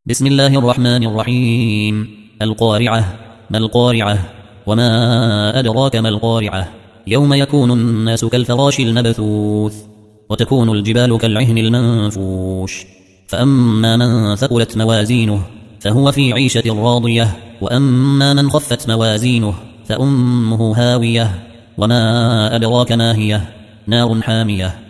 بسم الله الرحمن الرحيم. القارعة. ما القارعة؟ وما أدراك ما القارعة؟ يوم يكون الناس كالفراش المبثوث وتكون الجبال كالعهن المنفوش. فأما من ثقلت موازينه فهو في عيشة راضية، وأما من خفت موازينه فأمه هاوية. وما أدراك ما هي؟ نار حامية.